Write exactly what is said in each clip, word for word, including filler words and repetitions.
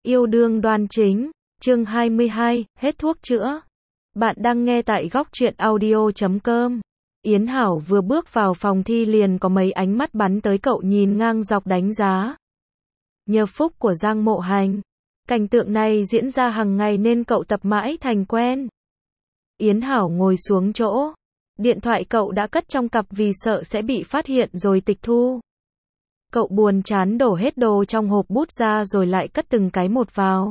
Yêu đương đoan chính, chương hai mươi hai, hết thuốc chữa. Bạn đang nghe tại góc truyện audio chấm com. Yến Hảo vừa bước vào phòng thi liền có mấy ánh mắt bắn tới cậu nhìn ngang dọc đánh giá. Nhờ phúc của Giang Mộ Hành, cảnh tượng này diễn ra hàng ngày nên cậu tập mãi thành quen. Yến Hảo ngồi xuống chỗ. Điện thoại cậu đã cất trong cặp vì sợ sẽ bị phát hiện rồi tịch thu. Cậu buồn chán đổ hết đồ trong hộp bút ra rồi lại cất từng cái một vào.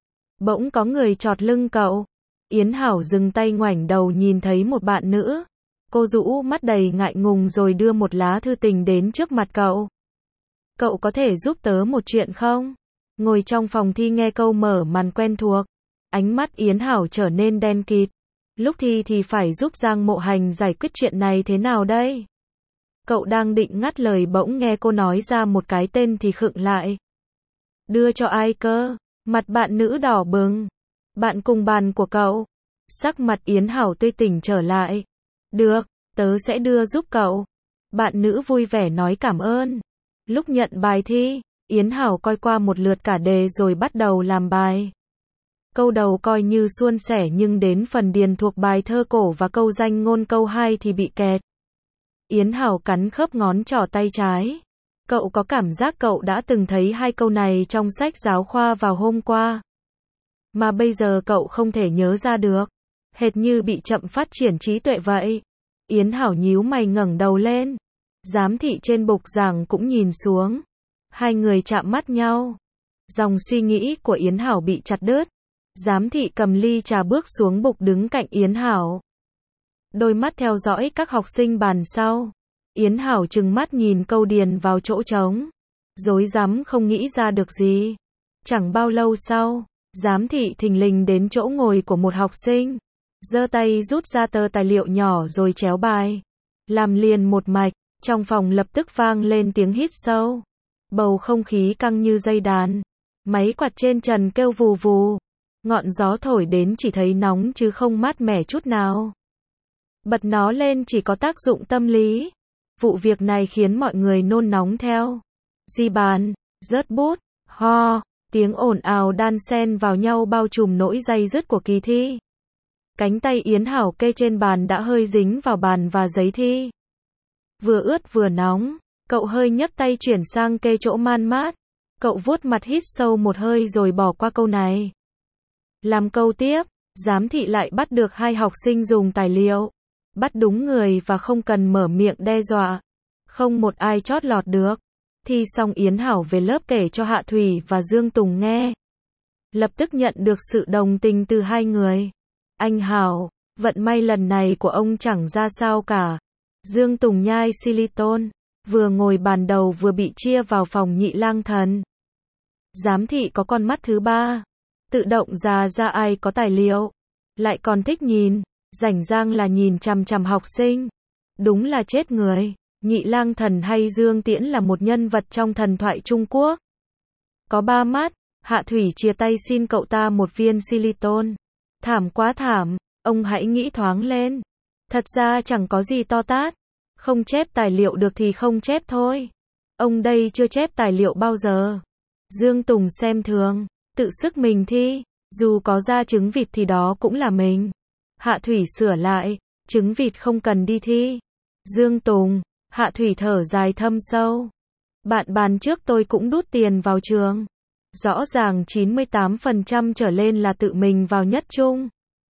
Bỗng có người chọt lưng cậu. Yến Hảo dừng tay ngoảnh đầu nhìn thấy một bạn nữ. Cô rũ mắt đầy ngại ngùng rồi đưa một lá thư tình đến trước mặt cậu. Cậu có thể giúp tớ một chuyện không? Ngồi trong phòng thi nghe câu mở màn quen thuộc. Ánh mắt Yến Hảo trở nên đen kịt. Lúc thi thì phải giúp Giang Mộ Hành giải quyết chuyện này thế nào đây? Cậu đang định ngắt lời bỗng nghe cô nói ra một cái tên thì khựng lại. Đưa cho ai cơ? Mặt bạn nữ đỏ bừng. Bạn cùng bàn của cậu. Sắc mặt Yến Hảo tươi tỉnh trở lại. Được, tớ sẽ đưa giúp cậu. Bạn nữ vui vẻ nói cảm ơn. Lúc nhận bài thi, Yến Hảo coi qua một lượt cả đề rồi bắt đầu làm bài. Câu đầu coi như suôn sẻ nhưng đến phần điền thuộc bài thơ cổ và câu danh ngôn câu hai thì bị kẹt. Yến Hảo cắn khớp ngón trỏ tay trái. Cậu có cảm giác cậu đã từng thấy hai câu này trong sách giáo khoa vào hôm qua. Mà bây giờ cậu không thể nhớ ra được. Hệt như bị chậm phát triển trí tuệ vậy. Yến Hảo nhíu mày ngẩng đầu lên. Giám thị trên bục giảng cũng nhìn xuống. Hai người chạm mắt nhau. Dòng suy nghĩ của Yến Hảo bị chặt đứt. Giám thị cầm ly trà bước xuống bục đứng cạnh Yến Hảo. Đôi mắt theo dõi các học sinh bàn sau. Yến Hảo trừng mắt nhìn câu điền vào chỗ trống. Rối rắm không nghĩ ra được gì. Chẳng bao lâu sau, giám thị thình lình đến chỗ ngồi của một học sinh. Giơ tay rút ra tờ tài liệu nhỏ rồi chéo bài. Làm liền một mạch, trong phòng lập tức vang lên tiếng hít sâu. Bầu không khí căng như dây đàn. Máy quạt trên trần kêu vù vù. Ngọn gió thổi đến chỉ thấy nóng chứ không mát mẻ chút nào. Bật nó lên chỉ có tác dụng tâm lý. Vụ việc này khiến mọi người nôn nóng theo. Di bàn, rớt bút, ho, tiếng ồn ào đan xen vào nhau bao trùm nỗi day dứt của kỳ thi. Cánh tay Yến Hảo kê trên bàn đã hơi dính vào bàn và giấy thi. Vừa ướt vừa nóng, cậu hơi nhấc tay chuyển sang kê chỗ man mát. Cậu vuốt mặt hít sâu một hơi rồi bỏ qua câu này. Làm câu tiếp, giám thị lại bắt được hai học sinh dùng tài liệu. Bắt đúng người và không cần mở miệng đe dọa. Không một ai chót lọt được. Thi xong Yến Hảo về lớp kể cho Hạ Thủy và Dương Tùng nghe. Lập tức nhận được sự đồng tình từ hai người. Anh Hảo, vận may lần này của ông chẳng ra sao cả. Dương Tùng nhai xyliton, vừa ngồi bàn đầu vừa bị chia vào phòng nhị lang thần. Giám thị có con mắt thứ ba. Tự động ra ra ai có tài liệu. Lại còn thích nhìn. Rảnh rang là nhìn chằm chằm học sinh. Đúng là chết người. Nhị lang thần hay Dương Tiễn là một nhân vật trong thần thoại Trung Quốc. Có ba mắt. Hạ Thủy chia tay xin cậu ta một viên xyliton. Thảm quá thảm. Ông hãy nghĩ thoáng lên. Thật ra chẳng có gì to tát. Không chép tài liệu được thì không chép thôi. Ông đây chưa chép tài liệu bao giờ. Dương Tùng xem thường. Tự sức mình thi. Dù có ra trứng vịt thì đó cũng là mình. Hạ Thủy sửa lại. Trứng vịt không cần đi thi. Dương Tùng. Hạ Thủy thở dài thâm sâu. Bạn bàn trước tôi cũng đút tiền vào trường. Rõ ràng chín mươi tám phần trăm trở lên là tự mình vào nhất trung.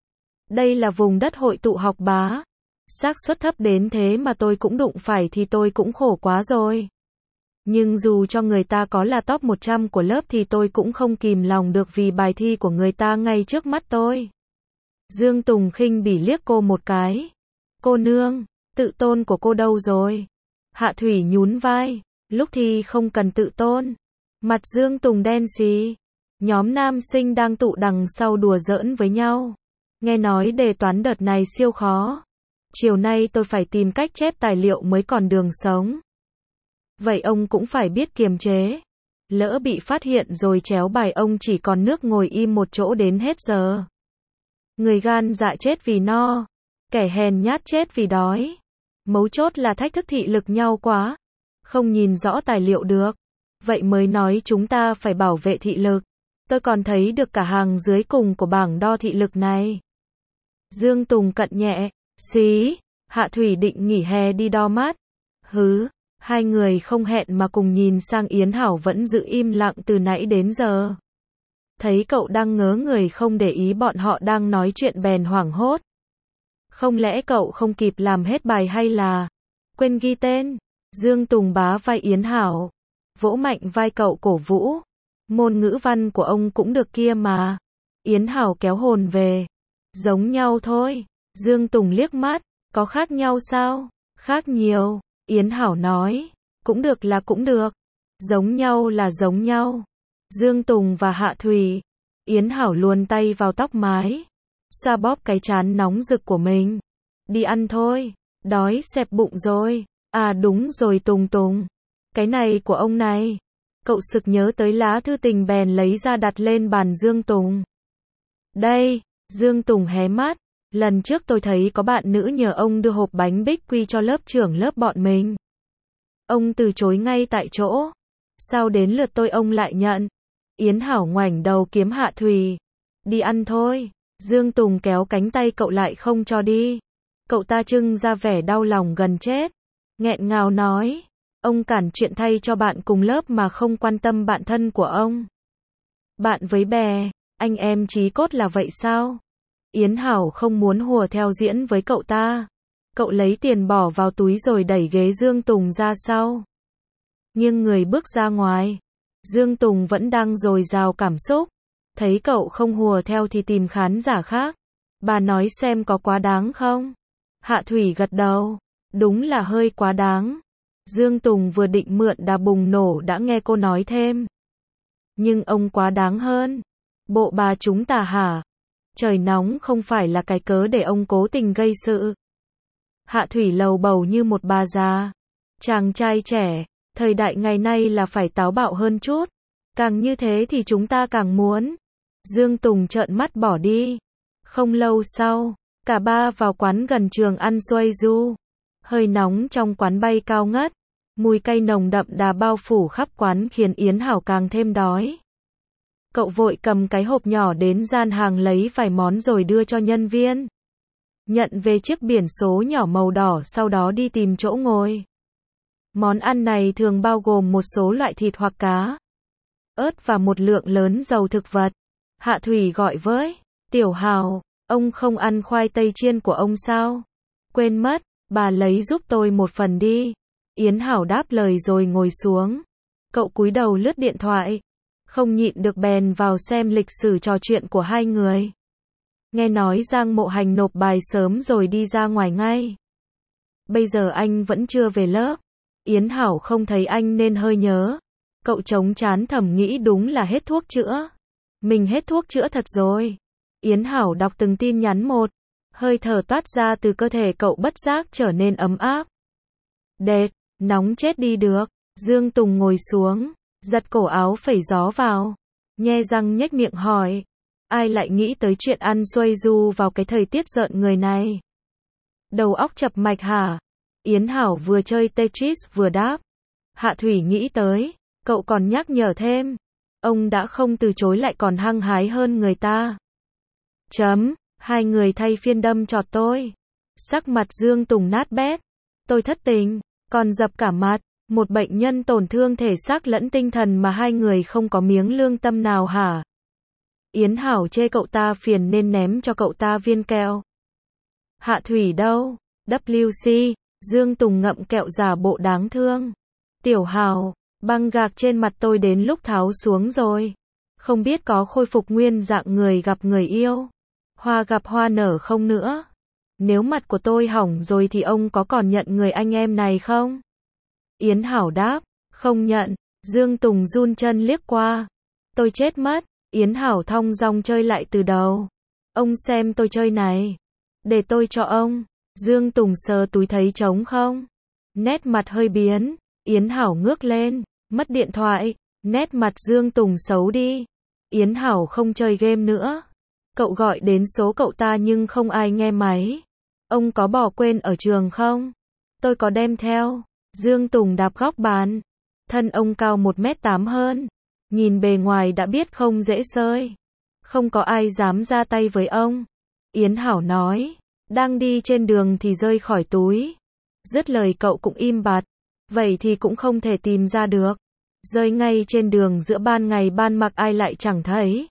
Đây là vùng đất hội tụ học bá. Xác suất thấp đến thế mà tôi cũng đụng phải thì tôi cũng khổ quá rồi. Nhưng dù cho người ta có là top một trăm của lớp thì tôi cũng không kìm lòng được vì bài thi của người ta ngay trước mắt tôi. Dương Tùng khinh bỉ liếc cô một cái. Cô nương, tự tôn của cô đâu rồi? Hạ Thủy nhún vai. Lúc thi không cần tự tôn. Mặt Dương Tùng đen xì. Nhóm nam sinh đang tụ đằng sau đùa giỡn với nhau. Nghe nói đề toán đợt này siêu khó. Chiều nay tôi phải tìm cách chép tài liệu mới còn đường sống. Vậy ông cũng phải biết kiềm chế. Lỡ bị phát hiện rồi chéo bài ông chỉ còn nước ngồi im một chỗ đến hết giờ. Người gan dạ chết vì no. Kẻ hèn nhát chết vì đói. Mấu chốt là thách thức thị lực nhau quá. Không nhìn rõ tài liệu được. Vậy mới nói chúng ta phải bảo vệ thị lực. Tôi còn thấy được cả hàng dưới cùng của bảng đo thị lực này. Dương Tùng cận nhẹ, xí, Hạ Thủy định nghỉ hè đi đo mắt. Hứ, hai người không hẹn mà cùng nhìn sang Yến Hảo vẫn giữ im lặng từ nãy đến giờ. Thấy cậu đang ngớ người không để ý bọn họ đang nói chuyện bèn hoảng hốt. Không lẽ cậu không kịp làm hết bài hay là quên ghi tên? Dương Tùng bá vai Yến Hảo, vỗ mạnh vai cậu cổ vũ. Môn ngữ văn của ông cũng được kia mà. Yến Hảo kéo hồn về. Giống nhau thôi. Dương Tùng liếc mắt, có khác nhau sao? Khác nhiều. Yến Hảo nói, cũng được là cũng được. Giống nhau là giống nhau. Dương Tùng và Hạ Thủy. Yến Hảo luồn tay vào tóc mái, xoa bóp cái trán nóng rực của mình. Đi ăn thôi, đói xẹp bụng rồi. À đúng rồi Tùng Tùng, cái này của ông này. Cậu sực nhớ tới lá thư tình bèn lấy ra đặt lên bàn Dương Tùng. Đây, Dương Tùng hé mắt. Lần trước tôi thấy có bạn nữ nhờ ông đưa hộp bánh bích quy cho lớp trưởng lớp bọn mình. Ông từ chối ngay tại chỗ. Sao đến lượt tôi ông lại nhận? Yến Hảo ngoảnh đầu kiếm Hạ Thủy. Đi ăn thôi. Dương Tùng kéo cánh tay cậu lại không cho đi. Cậu ta trưng ra vẻ đau lòng gần chết. Nghẹn ngào nói. Ông cản chuyện thay cho bạn cùng lớp mà không quan tâm bạn thân của ông. Bạn với bè, anh em chí cốt là vậy sao? Yến Hảo không muốn hùa theo diễn với cậu ta. Cậu lấy tiền bỏ vào túi rồi đẩy ghế Dương Tùng ra sau. Nghiêng người bước ra ngoài. Dương Tùng vẫn đang dồi dào cảm xúc. Thấy cậu không hùa theo thì tìm khán giả khác. Bà nói xem có quá đáng không? Hạ Thủy gật đầu. Đúng là hơi quá đáng. Dương Tùng vừa định mượn đà bùng nổ đã nghe cô nói thêm. Nhưng ông quá đáng hơn. Bộ bà chúng ta hả? Trời nóng không phải là cái cớ để ông cố tình gây sự. Hạ Thủy lầu bầu như một bà già. Chàng trai trẻ, thời đại ngày nay là phải táo bạo hơn chút. Càng như thế thì chúng ta càng muốn. Dương Tùng trợn mắt bỏ đi. Không lâu sau, cả ba vào quán gần trường ăn xoay du. Hơi nóng trong quán bay cao ngất. Mùi cay nồng đậm đà bao phủ khắp quán khiến Yến Hảo càng thêm đói. Cậu vội cầm cái hộp nhỏ đến gian hàng lấy vài món rồi đưa cho nhân viên. Nhận về chiếc biển số nhỏ màu đỏ sau đó đi tìm chỗ ngồi. Món ăn này thường bao gồm một số loại thịt hoặc cá, ớt và một lượng lớn dầu thực vật. Hạ Thủy gọi với. Tiểu Hào, ông không ăn khoai tây chiên của ông sao? Quên mất, bà lấy giúp tôi một phần đi. Yến Hảo đáp lời rồi ngồi xuống. Cậu cúi đầu lướt điện thoại. Không nhịn được bèn vào xem lịch sử trò chuyện của hai người. Nghe nói Giang Mộ Hành nộp bài sớm rồi đi ra ngoài ngay. Bây giờ anh vẫn chưa về lớp. Yến Hảo không thấy anh nên hơi nhớ. Cậu chống trán thầm nghĩ đúng là hết thuốc chữa. Mình hết thuốc chữa thật rồi. Yến Hảo đọc từng tin nhắn một. Hơi thở toát ra từ cơ thể cậu bất giác trở nên ấm áp. Đệt, nóng chết đi được. Dương Tùng ngồi xuống, giật cổ áo phẩy gió vào. Nhe răng nhếch miệng hỏi. Ai lại nghĩ tới chuyện ăn xoay du vào cái thời tiết rợn người này? Đầu óc chập mạch hả? Yến Hảo vừa chơi Tetris vừa đáp. Hạ Thủy nghĩ tới. Cậu còn nhắc nhở thêm. Ông đã không từ chối lại còn hăng hái hơn người ta. Chấm, hai người thay phiên đâm chọt tôi. Sắc mặt Dương Tùng nát bét. Tôi thất tình, còn dập cả mặt. Một bệnh nhân tổn thương thể xác lẫn tinh thần mà hai người không có miếng lương tâm nào hả? Yến Hảo chê cậu ta phiền nên ném cho cậu ta viên kẹo. Hạ Thủy đâu? W C, Dương Tùng ngậm kẹo giả bộ đáng thương. Tiểu Hảo, băng gạc trên mặt tôi đến lúc tháo xuống rồi. Không biết có khôi phục nguyên dạng người gặp người yêu. Hoa gặp hoa nở không nữa. Nếu mặt của tôi hỏng rồi thì ông có còn nhận người anh em này không? Yến Hảo đáp, không nhận. Dương Tùng run chân liếc qua. Tôi chết mất. Yến Hảo thong dong chơi lại từ đầu. Ông xem tôi chơi này. Để tôi cho ông. Dương Tùng sờ túi thấy trống không? Nét mặt hơi biến. Yến Hảo ngước lên. Mất điện thoại. Nét mặt Dương Tùng xấu đi. Yến Hảo không chơi game nữa. Cậu gọi đến số cậu ta nhưng không ai nghe máy. Ông có bỏ quên ở trường không? Tôi có đem theo. Dương Tùng đạp góc bàn. Thân ông cao một mét tám hơn. nhìn bề ngoài đã biết không dễ sơi. Không có ai dám ra tay với ông. Yến Hảo nói, đang đi trên đường thì rơi khỏi túi. Dứt lời cậu cũng im bặt. Vậy thì cũng không thể tìm ra được. Rơi ngay trên đường giữa ban ngày ban mặt ai lại chẳng thấy.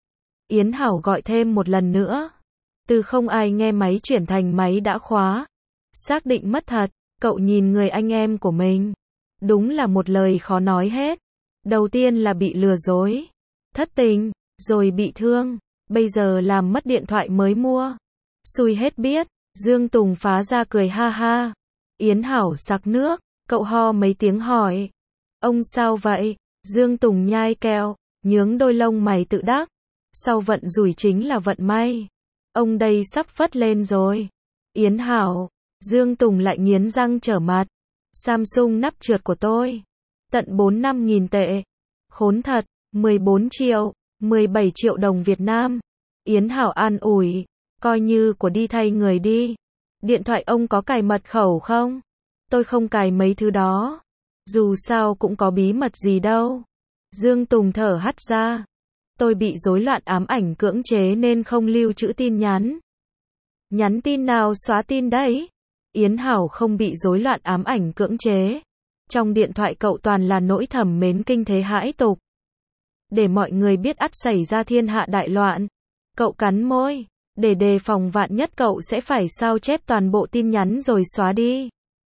Yến Hảo gọi thêm một lần nữa. Từ không ai nghe máy chuyển thành máy đã khóa. Xác định mất thật, cậu nhìn người anh em của mình. Đúng là một lời khó nói hết. Đầu tiên là bị lừa dối, thất tình, rồi bị thương, bây giờ làm mất điện thoại mới mua. Xui hết biết. Dương Tùng phá ra cười ha ha. Yến Hảo sặc nước, cậu ho mấy tiếng hỏi. Ông sao vậy? Dương Tùng nhai kẹo, nhướng đôi lông mày tự đắc. Sau vận rủi chính là vận may. Ông đây sắp phất lên rồi. Yến Hảo, Dương Tùng lại nghiến răng trở mặt. Samsung nắp trượt của tôi. Tận bốn năm nghìn tệ. Khốn thật, mười bốn triệu, mười bảy triệu đồng Việt Nam. Yến Hảo an ủi, coi như của đi thay người đi. Điện thoại ông có cài mật khẩu không? Tôi không cài mấy thứ đó. Dù sao cũng có bí mật gì đâu. Dương Tùng thở hắt ra. Tôi bị rối loạn ám ảnh cưỡng chế nên không lưu trữ tin nhắn. Nhắn tin nào xóa tin đấy? Yến Hảo không bị rối loạn ám ảnh cưỡng chế. Trong điện thoại cậu toàn là nỗi thầm mến kinh thế hãi tục. Để mọi người biết ắt xảy ra thiên hạ đại loạn. Cậu cắn môi. Để đề phòng vạn nhất cậu sẽ phải sao chép toàn bộ tin nhắn rồi xóa đi.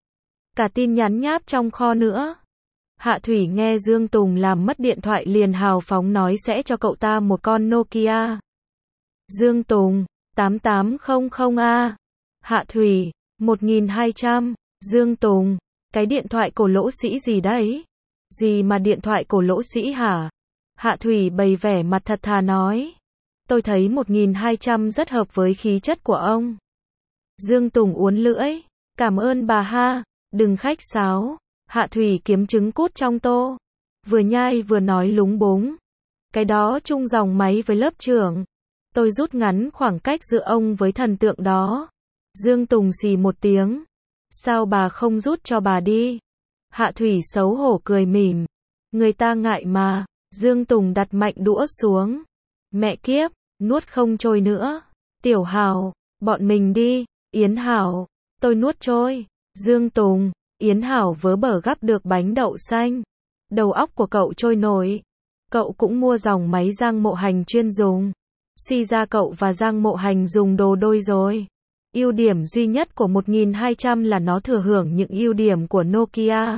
Cả tin nhắn nháp trong kho nữa. Hạ Thủy nghe Dương Tùng làm mất điện thoại liền hào phóng nói sẽ cho cậu ta một con Nokia. Dương Tùng, tám tám không không A. Hạ Thủy, một nghìn hai trăm. Dương Tùng, cái điện thoại cổ lỗ sĩ gì đấy? Gì mà điện thoại cổ lỗ sĩ hả? Hạ Thủy bày vẻ mặt thật thà nói. Tôi thấy một nghìn hai trăm rất hợp với khí chất của ông. Dương Tùng uốn lưỡi. Cảm ơn bà ha, đừng khách sáo. Hạ Thủy kiếm trứng cút trong tô. Vừa nhai vừa nói lúng búng. Cái đó chung dòng máy với lớp trưởng. Tôi rút ngắn khoảng cách giữa ông với thần tượng đó. Dương Tùng xì một tiếng. Sao bà không rút cho bà đi? Hạ Thủy xấu hổ cười mỉm. Người ta ngại mà. Dương Tùng đặt mạnh đũa xuống. Mẹ kiếp, nuốt không trôi nữa. Tiểu Hảo, bọn mình đi. Yến Hảo, tôi nuốt trôi. Dương Tùng, Yến Hảo vớ bở gắp được bánh đậu xanh. Đầu óc của cậu trôi nổi. Cậu cũng mua dòng máy Giang Mộ Hành chuyên dùng. Suy ra cậu và Giang Mộ Hành dùng đồ đôi rồi. Ưu điểm duy nhất của một nghìn hai trăm là nó thừa hưởng những ưu điểm của Nokia.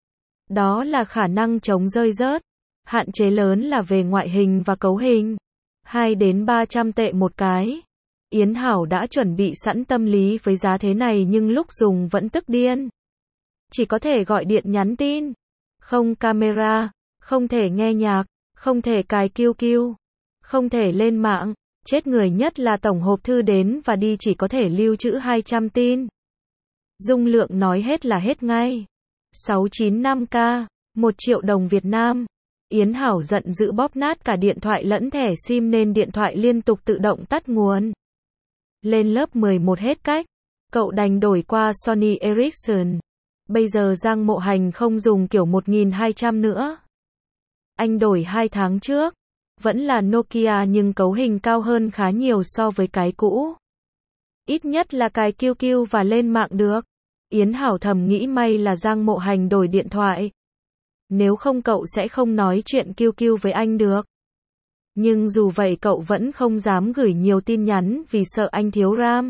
Đó là khả năng chống rơi rớt. Hạn chế lớn là về ngoại hình và cấu hình. hai đến ba trăm tệ một cái. Yến Hảo đã chuẩn bị sẵn tâm lý với giá thế này nhưng lúc dùng vẫn tức điên. Chỉ có thể gọi điện nhắn tin. Không camera. Không thể nghe nhạc. Không thể cài kiu kiu. Không thể lên mạng. Chết người nhất là tổng hộp thư đến và đi chỉ có thể lưu trữ hai trăm tin. Dung lượng nói hết là hết ngay. sáu chín năm k, một triệu đồng Việt Nam. Yến Hảo giận dữ bóp nát cả điện thoại lẫn thẻ sim nên điện thoại liên tục tự động tắt nguồn. Lên lớp mười một hết cách. Cậu đành đổi qua Sony Ericsson. Bây giờ Giang Mộ Hành không dùng kiểu một nghìn hai trăm nữa. Anh đổi hai tháng trước. Vẫn là Nokia nhưng cấu hình cao hơn khá nhiều so với cái cũ. Ít nhất là cài kiu kiu và lên mạng được. Yến Hảo thầm nghĩ may là Giang Mộ Hành đổi điện thoại. Nếu không cậu sẽ không nói chuyện kiu kiu với anh được. Nhưng dù vậy cậu vẫn không dám gửi nhiều tin nhắn vì sợ anh thiếu RAM.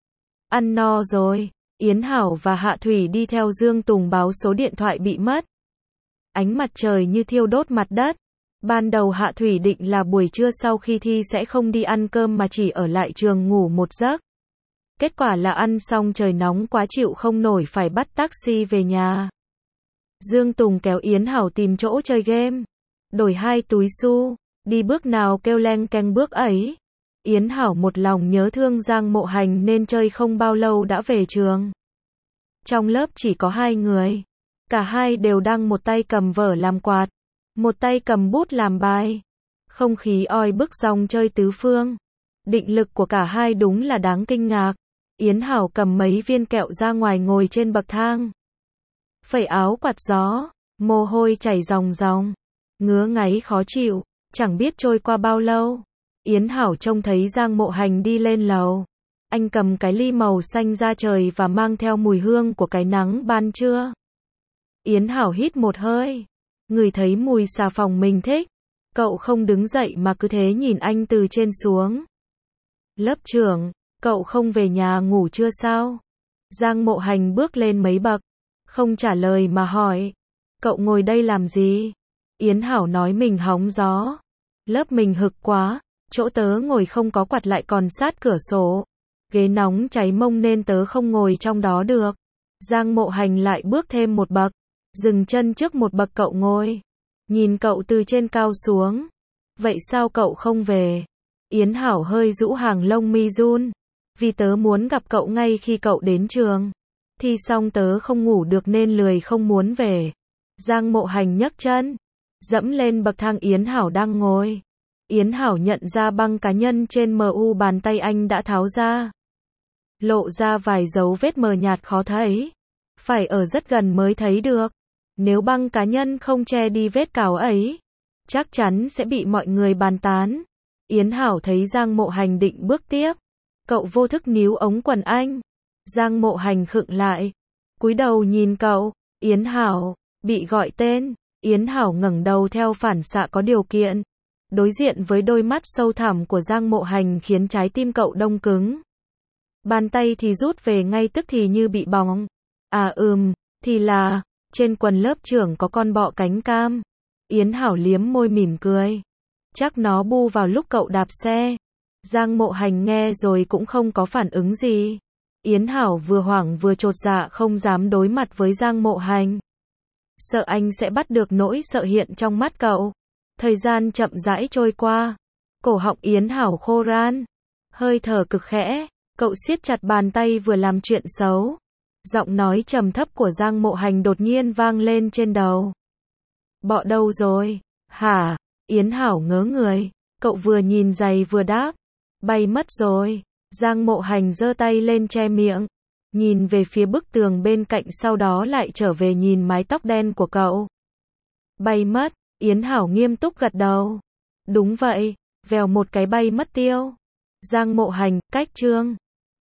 Ăn no rồi, Yến Hảo và Hạ Thủy đi theo Dương Tùng báo số điện thoại bị mất. Ánh mặt trời như thiêu đốt mặt đất. Ban đầu Hạ Thủy định là buổi trưa sau khi thi sẽ không đi ăn cơm mà chỉ ở lại trường ngủ một giấc. Kết quả là ăn xong trời nóng quá chịu không nổi phải bắt taxi về nhà. Dương Tùng kéo Yến Hảo tìm chỗ chơi game. Đổi hai túi xu, đi bước nào kêu leng keng bước ấy. Yến Hảo một lòng nhớ thương Giang Mộ Hành nên chơi không bao lâu đã về trường. Trong lớp chỉ có hai người. Cả hai đều đang một tay cầm vở làm quạt. Một tay cầm bút làm bài. Không khí oi bức dòng chơi tứ phương. Định lực của cả hai đúng là đáng kinh ngạc. Yến Hảo cầm mấy viên kẹo ra ngoài ngồi trên bậc thang. Phẩy áo quạt gió. Mồ hôi chảy ròng ròng. ngứa ngáy khó chịu, chẳng biết trôi qua bao lâu. Yến Hảo trông thấy Giang Mộ Hành đi lên lầu. Anh cầm cái ly màu xanh da trời và mang theo mùi hương của cái nắng ban trưa. Yến Hảo hít một hơi, ngửi thấy mùi xà phòng mình thích. Cậu không đứng dậy mà cứ thế nhìn anh từ trên xuống. Lớp trưởng, cậu không về nhà ngủ trưa sao? Giang Mộ Hành bước lên mấy bậc, không trả lời mà hỏi. Cậu ngồi đây làm gì? Yến Hảo nói mình hóng gió. Lớp mình hực quá, chỗ tớ ngồi không có quạt lại còn sát cửa sổ. Ghế nóng cháy mông nên tớ không ngồi trong đó được. Giang Mộ Hành lại bước thêm một bậc, dừng chân trước một bậc cậu ngồi. Nhìn cậu từ trên cao xuống. Vậy sao cậu không về? Yến Hảo hơi rũ hàng lông mi run. Vì tớ muốn gặp cậu ngay khi cậu đến trường. Thi xong tớ không ngủ được nên lười không muốn về. Giang Mộ Hành nhấc chân, dẫm lên bậc thang Yến Hảo đang ngồi. Yến Hảo nhận ra băng cá nhân trên mu bàn tay anh đã tháo ra. Lộ ra vài dấu vết mờ nhạt khó thấy. Phải ở rất gần mới thấy được. Nếu băng cá nhân không che đi vết cào ấy, chắc chắn sẽ bị mọi người bàn tán. Yến Hảo thấy Giang Mộ Hành định bước tiếp. Cậu vô thức níu ống quần anh. Giang Mộ Hành khựng lại, cúi đầu nhìn cậu. Yến Hảo, bị gọi tên. Yến Hảo ngẩng đầu theo phản xạ có điều kiện. Đối diện với đôi mắt sâu thẳm của Giang Mộ Hành khiến trái tim cậu đông cứng. Bàn tay thì rút về ngay tức thì như bị bỏng. À ừm, thì là, trên quần lớp trưởng có con bọ cánh cam. Yến Hảo liếm môi mỉm cười. Chắc nó bu vào lúc cậu đạp xe. Giang Mộ Hành nghe rồi cũng không có phản ứng gì. Yến Hảo vừa hoảng vừa chột dạ không dám đối mặt với Giang Mộ Hành. Sợ anh sẽ bắt được nỗi sợ hiện trong mắt cậu. Thời gian chậm rãi trôi qua. Cổ họng Yến Hảo khô ran. Hơi thở cực khẽ. Cậu siết chặt bàn tay vừa làm chuyện xấu. Giọng nói trầm thấp của Giang Mộ Hành đột nhiên vang lên trên đầu. Bọ đâu rồi? Hả? Yến Hảo ngớ người. Cậu vừa nhìn giày vừa đáp. Bay mất rồi. Giang Mộ Hành giơ tay lên che miệng. Nhìn về phía bức tường bên cạnh sau đó lại trở về nhìn mái tóc đen của cậu. Bay mất. Yến Hảo nghiêm túc gật đầu. Đúng vậy. Vèo một cái bay mất tiêu. Giang Mộ Hành, cách chương.